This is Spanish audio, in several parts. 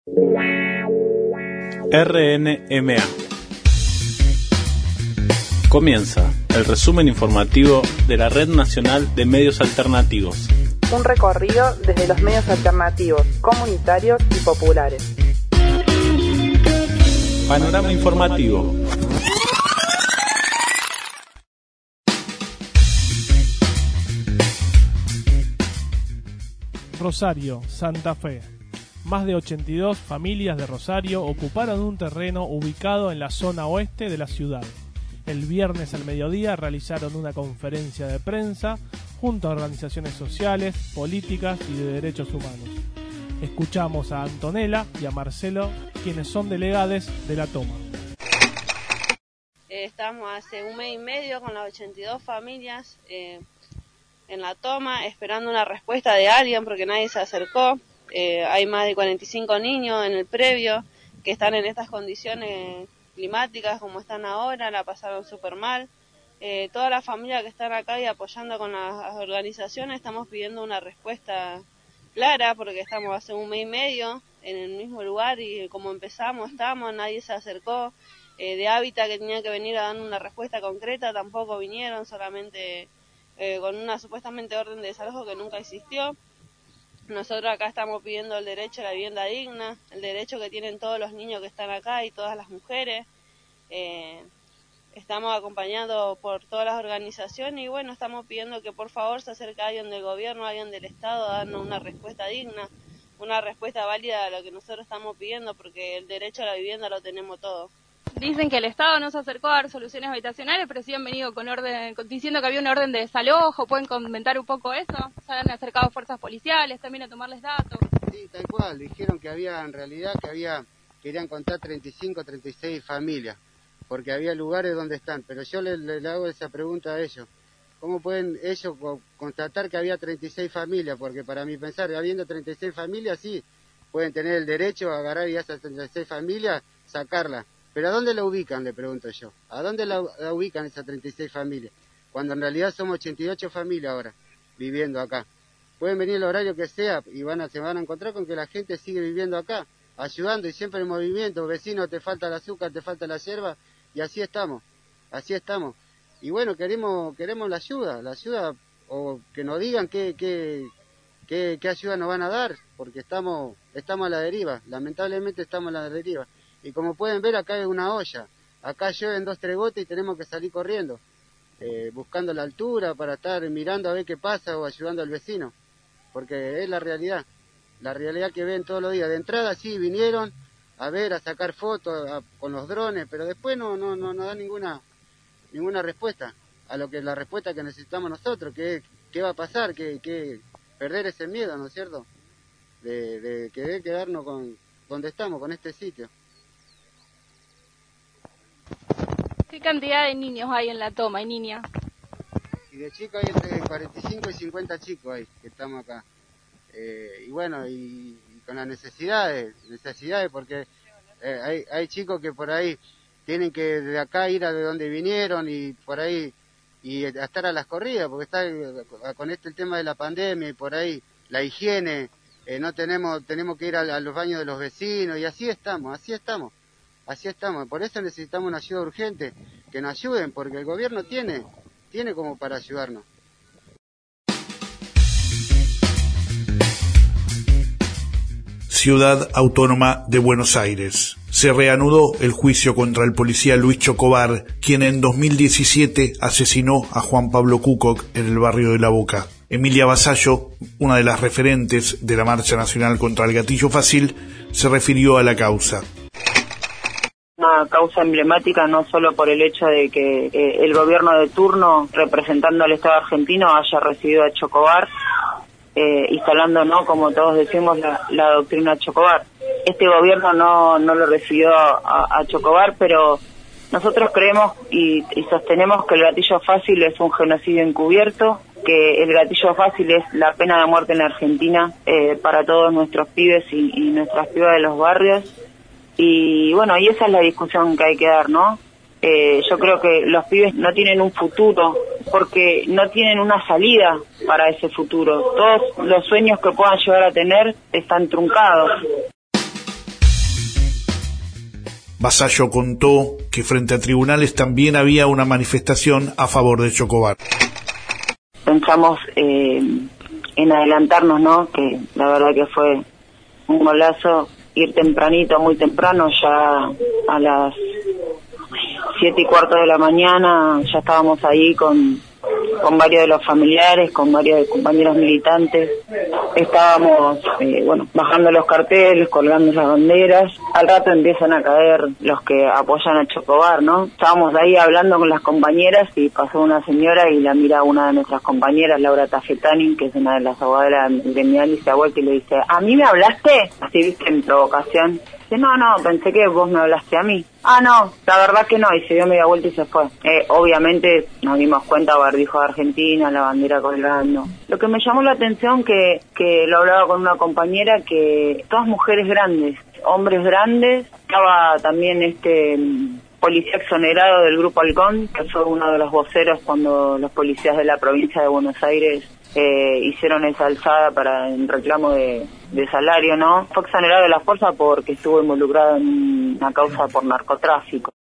RNMA. Comienza el resumen informativo de la Red Nacional de Medios Alternativos. Un recorrido desde los medios alternativos, comunitarios y populares. Panorama informativo. Rosario, Santa Fe. Más de 82 familias de Rosario ocuparon un terreno ubicado en la zona oeste de la ciudad. El viernes al mediodía realizaron una conferencia de prensa junto a organizaciones sociales, políticas y de derechos humanos. Escuchamos a Antonella y a Marcelo, quienes son delegados de la toma. Estamos hace un mes y medio con las 82 familias en la toma, esperando una respuesta de alguien porque nadie se acercó. Hay más de 45 niños en el previo que están en estas condiciones climáticas como están ahora, la pasaron súper mal. Todas las familias que están acá y apoyando con las organizaciones estamos pidiendo una respuesta clara porque estamos hace un mes y medio en el mismo lugar y como empezamos nadie se acercó. De Hábitat que tenían que venir a dar una respuesta concreta tampoco vinieron, solamente con una supuestamente orden de desalojo que nunca existió. Nosotros acá estamos pidiendo el derecho a la vivienda digna, el derecho que tienen todos los niños que están acá y todas las mujeres. Estamos acompañados por todas las organizaciones y bueno, estamos pidiendo que por favor se acerque alguien del gobierno, alguien del Estado a darnos una respuesta digna, una respuesta válida a lo que nosotros estamos pidiendo porque el derecho a la vivienda lo tenemos todos. Dicen que el Estado no se acercó a dar soluciones habitacionales, pero sí han venido diciendo que había una orden de desalojo. ¿Pueden comentar un poco eso? ¿Se han acercado fuerzas policiales también a tomarles datos? Sí, tal cual. Dijeron que querían contar 35, 36 familias, porque había lugares donde están. Pero yo le hago esa pregunta a ellos. ¿Cómo pueden ellos constatar que había 36 familias? Porque para mi pensar, habiendo 36 familias, sí, pueden tener el derecho a agarrar y a esas 36 familias, sacarlas. ¿Pero a dónde la ubican? Le pregunto yo. ¿A dónde la ubican esas 36 familias? Cuando en realidad somos 88 familias ahora viviendo acá. Pueden venir el horario que sea y se van a encontrar con que la gente sigue viviendo acá, ayudando y siempre en movimiento. Vecino, te falta el azúcar, te falta la yerba, y así estamos. Y bueno, queremos la ayuda, o que nos digan qué ayuda nos van a dar, porque estamos a la deriva, lamentablemente estamos a la deriva. Y como pueden ver, acá hay una olla. Acá llueven 2-3 gotas y tenemos que salir corriendo, buscando la altura para estar mirando a ver qué pasa o ayudando al vecino. Porque es la realidad que ven todos los días. De entrada sí vinieron a ver, a sacar fotos con los drones, pero después no da ninguna respuesta a la respuesta que necesitamos nosotros, que es qué va a pasar, que perder ese miedo, ¿no es cierto? De querer quedarnos con donde estamos, con este sitio. ¿Qué cantidad de niños hay en la toma y niñas? Y de chicos hay entre 45 y 50 chicos ahí, que estamos acá. Y bueno, y con las necesidades porque hay chicos que por ahí tienen que de acá ir a de donde vinieron y por ahí y a estar a las corridas, porque está con el tema de la pandemia y por ahí la higiene, tenemos que ir a los baños de los vecinos y así estamos. Por eso necesitamos una ayuda urgente, que nos ayuden, porque el gobierno tiene como para ayudarnos. Ciudad Autónoma de Buenos Aires. Se reanudó el juicio contra el policía Luis Chocobar, quien en 2017 asesinó a Juan Pablo Cucoc en el barrio de La Boca. Emilia Vasallo, una de las referentes de la Marcha Nacional contra el Gatillo Fácil, se refirió a la causa. Una causa emblemática no solo por el hecho de que el gobierno de turno, representando al Estado argentino, haya recibido a Chocobar, instalando, ¿no?, como todos decimos, la doctrina Chocobar. Este gobierno no lo recibió a Chocobar, pero nosotros creemos y sostenemos que el gatillo fácil es un genocidio encubierto, que el gatillo fácil es la pena de muerte en la Argentina para todos nuestros pibes y nuestras pibas de los barrios. Y bueno, y esa es la discusión que hay que dar, ¿no? Yo creo que los pibes no tienen un futuro porque no tienen una salida para ese futuro. Todos los sueños que puedan llegar a tener están truncados. Vasallo contó que frente a tribunales también había una manifestación a favor de Chocobar. Pensamos en adelantarnos, ¿no? Que la verdad que fue un golazo ir tempranito, muy temprano, ya a las 7:15 de la mañana ya estábamos ahí con varios de los familiares, con varios compañeros militantes. Estábamos, bajando los carteles, colgando las banderas. Al rato empiezan a caer los que apoyan a Chocobar, ¿no? Estábamos ahí hablando con las compañeras y pasó una señora y la mira una de nuestras compañeras, Laura Tafetani, que es una de las abogadas gremial, y se ha vuelto y le dice: ¿a mí me hablaste? Así, viste, en provocación. Dice: no, pensé que vos me hablaste a mí. Ah, no, la verdad que no, y se dio media vuelta y se fue. Obviamente nos dimos cuenta, barbijo de Argentina, la bandera colgando. Lo que me llamó la atención que lo hablaba con una compañera, que todas mujeres grandes, hombres grandes. Estaba también policía exonerado del Grupo Halcón, que fue uno de los voceros cuando los policías de la provincia de Buenos Aires hicieron esa alzada en reclamo de salario, ¿no? Fue exonerado de la fuerza porque estuvo involucrado en una causa por narcotráfico.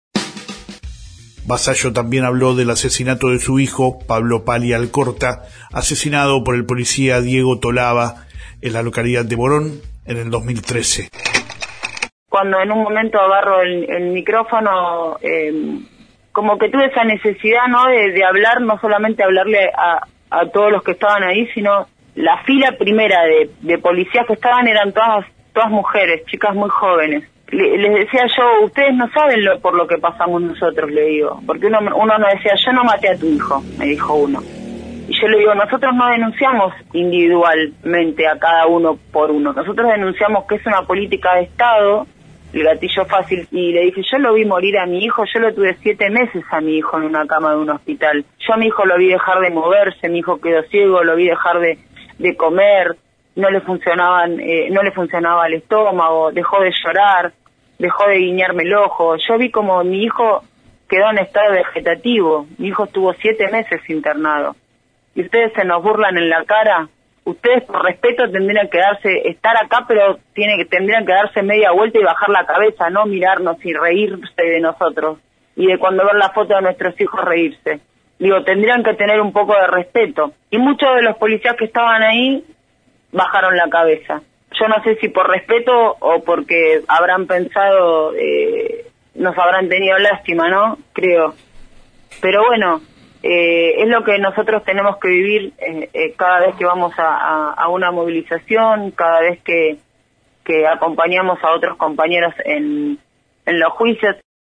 Vasallo también habló del asesinato de su hijo, Pablo Pali Alcorta, asesinado por el policía Diego Tolaba en la localidad de Morón en el 2013. Cuando en un momento agarro el micrófono, como que tuve esa necesidad, ¿no? De hablar, no solamente hablarle a todos los que estaban ahí, sino la fila primera de policías que estaban eran todas mujeres, chicas muy jóvenes. Les decía yo: ustedes no saben por lo que pasamos nosotros, le digo, porque uno nos decía: yo no maté a tu hijo, me dijo uno. Y yo le digo: nosotros no denunciamos individualmente a cada uno por uno, nosotros denunciamos que es una política de Estado, el gatillo fácil. Y le dije: yo lo vi morir a mi hijo, yo lo tuve 7 meses a mi hijo en una cama de un hospital. Yo a mi hijo lo vi dejar de moverse, mi hijo quedó ciego, lo vi dejar de comer, no le funcionaba el estómago, dejó de llorar, dejó de guiñarme el ojo. Yo vi como mi hijo quedó en estado vegetativo, mi hijo estuvo 7 meses internado. Y ustedes se nos burlan en la cara. Ustedes, por respeto, tendrían que estar acá, pero tendrían que darse media vuelta y bajar la cabeza, no mirarnos y reírse de nosotros. Y de cuando ver la foto de nuestros hijos reírse. Digo, tendrían que tener un poco de respeto. Y muchos de los policías que estaban ahí bajaron la cabeza. Yo no sé si por respeto o porque habrán pensado, nos habrán tenido lástima, ¿no? Creo. Pero bueno, es lo que nosotros tenemos que vivir cada vez que vamos a una movilización, cada vez que acompañamos a otros compañeros en los juicios.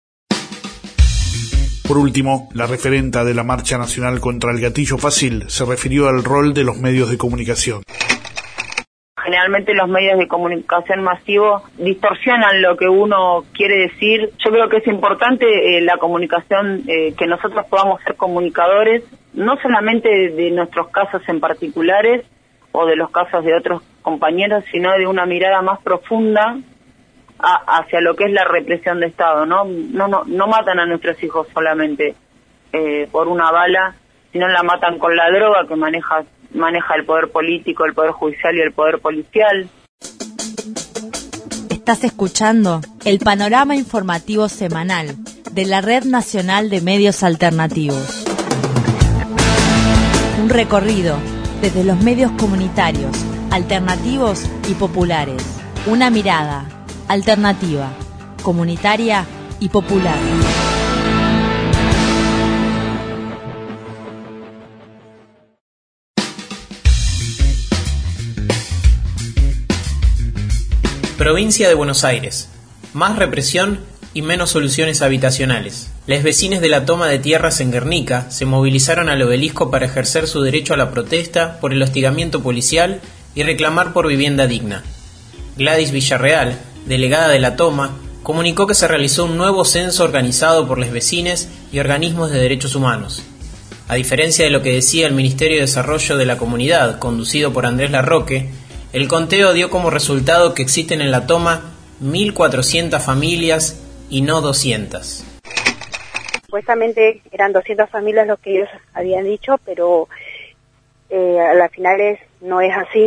Por último, la referenta de la Marcha Nacional contra el Gatillo Fácil se refirió al rol de los medios de comunicación. Generalmente los medios de comunicación masivos distorsionan lo que uno quiere decir. Yo creo que es importante la comunicación, que nosotros podamos ser comunicadores, no solamente de nuestros casos en particulares o de los casos de otros compañeros, sino de una mirada más profunda hacia lo que es la represión de Estado, ¿no? No matan a nuestros hijos solamente por una bala, sino la matan con la droga que maneja el poder político, el poder judicial y el poder policial. Estás escuchando el panorama informativo semanal de la Red Nacional de Medios Alternativos. Un recorrido desde los medios comunitarios, alternativos y populares. Una mirada alternativa, comunitaria y popular. Provincia de Buenos Aires. Más represión y menos soluciones habitacionales. Les vecinos de la toma de tierras en Guernica se movilizaron al obelisco para ejercer su derecho a la protesta por el hostigamiento policial y reclamar por vivienda digna. Gladys Villarreal, delegada de la toma, comunicó que se realizó un nuevo censo organizado por los vecinos y organismos de derechos humanos. A diferencia de lo que decía el Ministerio de Desarrollo de la Comunidad, conducido por Andrés Larroque, el conteo dio como resultado que existen en la toma 1.400 familias y no 200. Supuestamente eran 200 familias lo que ellos habían dicho, pero a las finales no es así.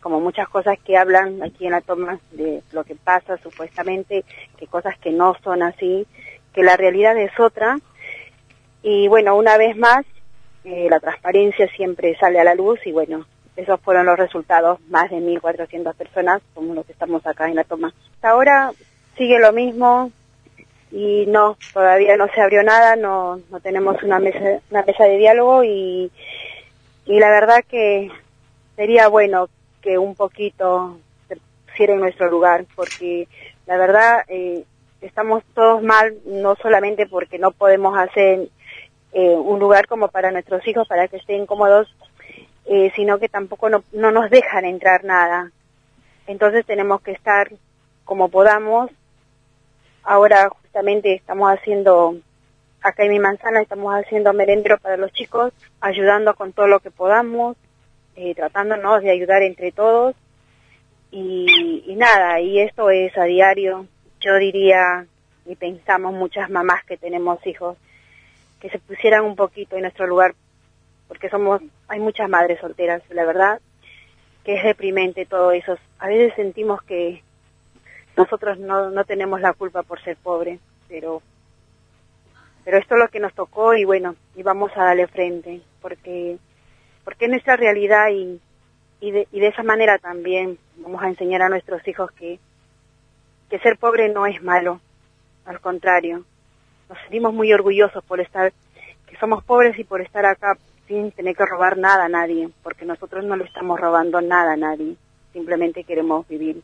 como muchas cosas que hablan aquí en la toma de lo que pasa supuestamente, que cosas que no son así, que la realidad es otra. Y bueno, una vez más, la transparencia siempre sale a la luz y bueno, esos fueron los resultados, más de 1.400 personas, como los que estamos acá en la toma. Hasta ahora sigue lo mismo y no, todavía no se abrió nada, no tenemos una mesa de diálogo y la verdad que sería bueno que un poquito se pusiera en nuestro lugar, porque la verdad estamos todos mal, no solamente porque no podemos hacer un lugar como para nuestros hijos, para que estén cómodos, sino que tampoco no nos dejan entrar nada. Entonces tenemos que estar como podamos. Ahora justamente estamos haciendo, acá en mi manzana, estamos haciendo merendero para los chicos, ayudando con todo lo que podamos, tratándonos de ayudar entre todos. Y nada, y esto es a diario. Yo diría, y pensamos muchas mamás que tenemos hijos, que se pusieran un poquito en nuestro lugar, porque hay muchas madres solteras, la verdad, que es deprimente todo eso. A veces sentimos que nosotros no tenemos la culpa por ser pobres, pero esto es lo que nos tocó y bueno, y vamos a darle frente, porque es nuestra realidad y de esa manera también vamos a enseñar a nuestros hijos que ser pobre no es malo, al contrario. Nos sentimos muy orgullosos que somos pobres y por estar acá sin tener que robar nada a nadie, porque nosotros no le estamos robando nada a nadie, simplemente queremos vivir.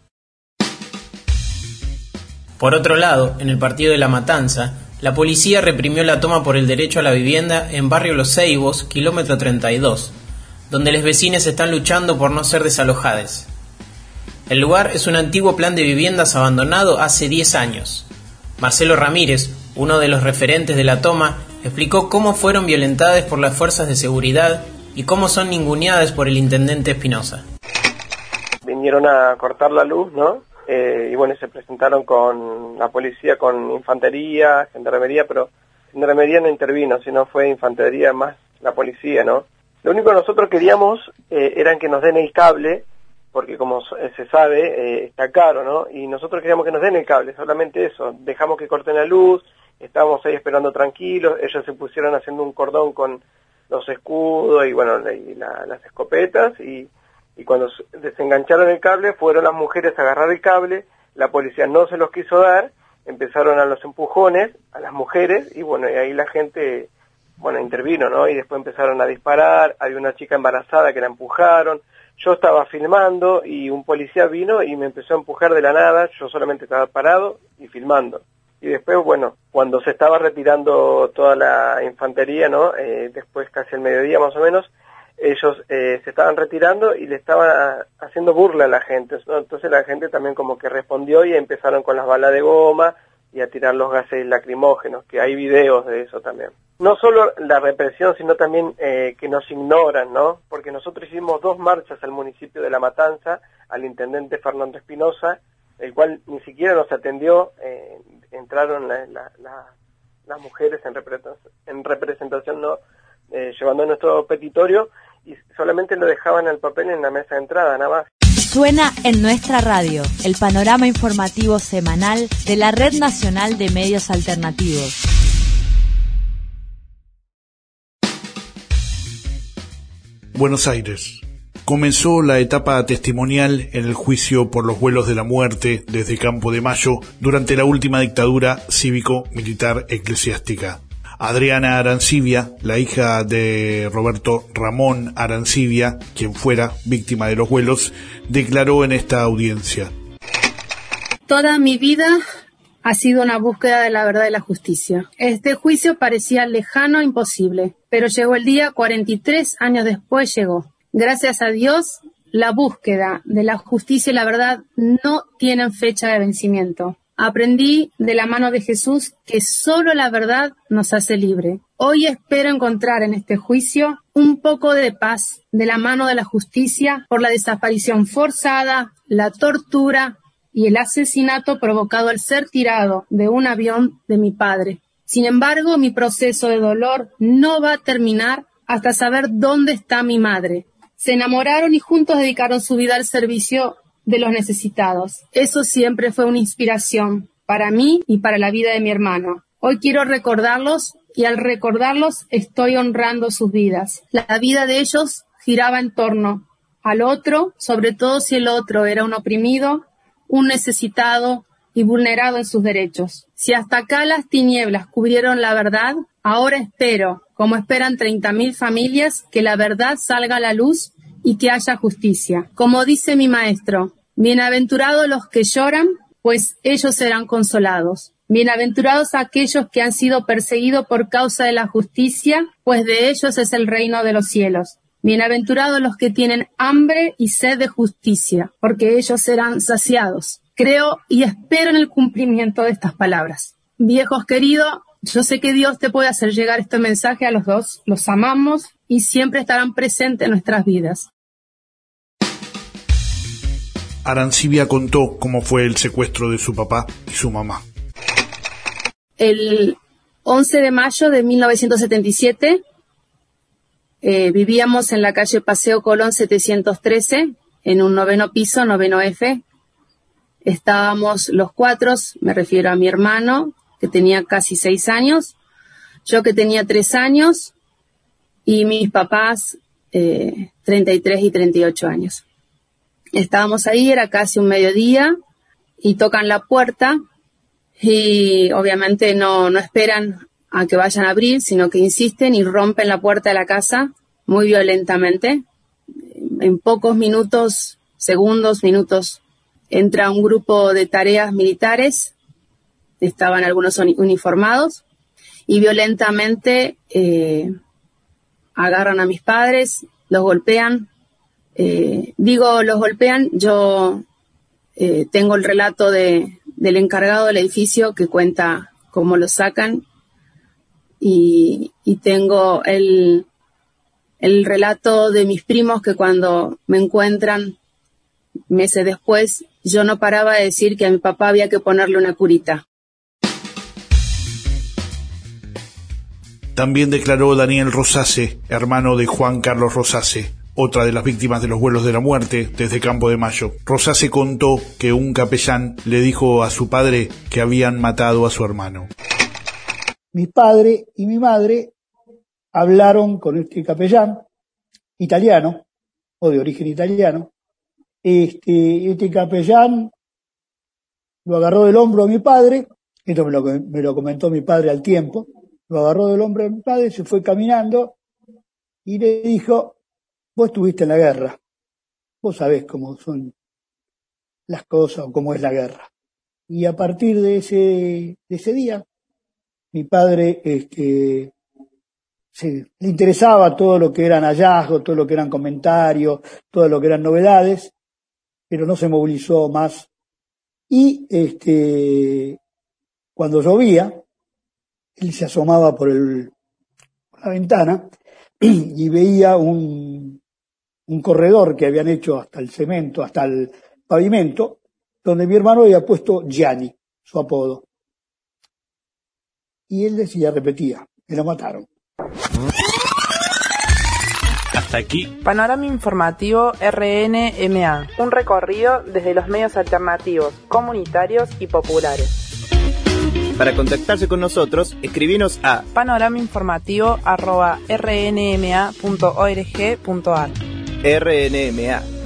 Por otro lado, en el partido de La Matanza, la policía reprimió la toma por el derecho a la vivienda en barrio Los Ceibos, kilómetro 32, donde los vecinos están luchando por no ser desalojados. El lugar es un antiguo plan de viviendas abandonado hace 10 años. Marcelo Ramírez, uno de los referentes de la toma, explicó cómo fueron violentadas por las fuerzas de seguridad y cómo son ninguneadas por el intendente Espinosa. Vinieron a cortar la luz, ¿no? Y bueno, se presentaron con la policía, con infantería, gendarmería, pero gendarmería no intervino, sino fue infantería más la policía, ¿no? Lo único que nosotros queríamos era que nos den el cable, porque como se sabe, está caro, ¿no? Y nosotros queríamos que nos den el cable, solamente eso. Dejamos que corten la luz, estábamos ahí esperando tranquilos, ellos se pusieron haciendo un cordón con los escudos y bueno, las escopetas, y cuando desengancharon el cable, fueron las mujeres a agarrar el cable, la policía no se los quiso dar, empezaron a los empujones a las mujeres, y bueno, y ahí la gente, bueno, intervino, ¿no? Y después empezaron a disparar, había una chica embarazada que la empujaron, yo estaba filmando y un policía vino y me empezó a empujar de la nada, yo solamente estaba parado y filmando. Y después, bueno, cuando se estaba retirando toda la infantería, ¿no? Después casi al mediodía más o menos, ellos se estaban retirando y le estaban haciendo burla a la gente, ¿no? Entonces la gente también como que respondió y empezaron con las balas de goma y a tirar los gases lacrimógenos, que hay videos de eso también. No solo la represión, sino también que nos ignoran, ¿no? Porque nosotros hicimos 2 marchas al municipio de La Matanza, al intendente Fernando Espinosa, el cual ni siquiera nos atendió, entraron las mujeres en representación, ¿no? Llevando nuestro petitorio y solamente lo dejaban el papel en la mesa de entrada, nada más. Suena en nuestra radio, el panorama informativo semanal de la Red Nacional de Medios Alternativos. Buenos Aires. Comenzó la etapa testimonial en el juicio por los vuelos de la muerte desde Campo de Mayo durante la última dictadura cívico-militar eclesiástica. Adriana Arancibia, la hija de Roberto Ramón Arancibia, quien fuera víctima de los vuelos, declaró en esta audiencia. Toda mi vida ha sido una búsqueda de la verdad y la justicia. Este juicio parecía lejano, imposible, pero llegó el día, 43 años después llegó. Gracias a Dios, la búsqueda de la justicia y la verdad no tienen fecha de vencimiento. Aprendí de la mano de Jesús que solo la verdad nos hace libre. Hoy espero encontrar en este juicio un poco de paz de la mano de la justicia por la desaparición forzada, la tortura y el asesinato provocado al ser tirado de un avión de mi padre. Sin embargo, mi proceso de dolor no va a terminar hasta saber dónde está mi madre. Se enamoraron y juntos dedicaron su vida al servicio de los necesitados. Eso siempre fue una inspiración para mí y para la vida de mi hermano. Hoy quiero recordarlos y al recordarlos estoy honrando sus vidas. La vida de ellos giraba en torno al otro, sobre todo si el otro era un oprimido, un necesitado y vulnerado en sus derechos. Si hasta acá las tinieblas cubrieron la verdad, ahora espero, como esperan 30.000 familias, que la verdad salga a la luz y que haya justicia. Como dice mi maestro, bienaventurados los que lloran, pues ellos serán consolados. Bienaventurados aquellos que han sido perseguidos por causa de la justicia, pues de ellos es el reino de los cielos. Bienaventurados los que tienen hambre y sed de justicia, porque ellos serán saciados. Creo y espero en el cumplimiento de estas palabras. Viejos queridos, yo sé que Dios te puede hacer llegar este mensaje a los dos. Los amamos y siempre estarán presentes en nuestras vidas. Arancibia contó cómo fue el secuestro de su papá y su mamá. El 11 de mayo de 1977 vivíamos en la calle Paseo Colón 713, en un 9º piso, 9º F. Estábamos los 4, me refiero a mi hermano, que tenía casi 6 años, yo que tenía 3 años, y mis papás 33 y 38 años. Estábamos ahí, era casi un mediodía, y tocan la puerta, y obviamente no esperan a que vayan a abrir, sino que insisten y rompen la puerta de la casa muy violentamente. En pocos minutos, entra un grupo de tareas militares, estaban algunos uniformados, y violentamente agarran a mis padres, los golpean. Los golpean, yo tengo el relato del encargado del edificio que cuenta cómo lo sacan, y tengo el relato de mis primos que cuando me encuentran meses después, yo no paraba de decir que a mi papá había que ponerle una curita. También declaró Daniel Rosase, hermano de Juan Carlos Rosase, otra de las víctimas de los vuelos de la muerte desde Campo de Mayo. Rosase contó que un capellán le dijo a su padre que habían matado a su hermano. Mi padre y mi madre hablaron con este capellán italiano, o de origen italiano. Este capellán lo agarró del hombro a mi padre, esto me lo comentó mi padre al tiempo, lo agarró del hombro a mi padre, se fue caminando y le dijo: vos estuviste en la guerra, vos sabés cómo son las cosas o cómo es la guerra. Y a partir de ese día, mi padre le interesaba todo lo que eran hallazgos, todo lo que eran comentarios, todo lo que eran novedades, pero no se movilizó más. Y cuando llovía, él se asomaba por la ventana y veía un corredor que habían hecho hasta el cemento, hasta el pavimento, donde mi hermano había puesto Gianni, su apodo. Y él repetía, me lo mataron. Hasta aquí Panorama Informativo RNMA, un recorrido desde los medios alternativos, comunitarios y populares. Para contactarse con nosotros, escribinos a panoramainformativo@rnma.org.ar. RNMA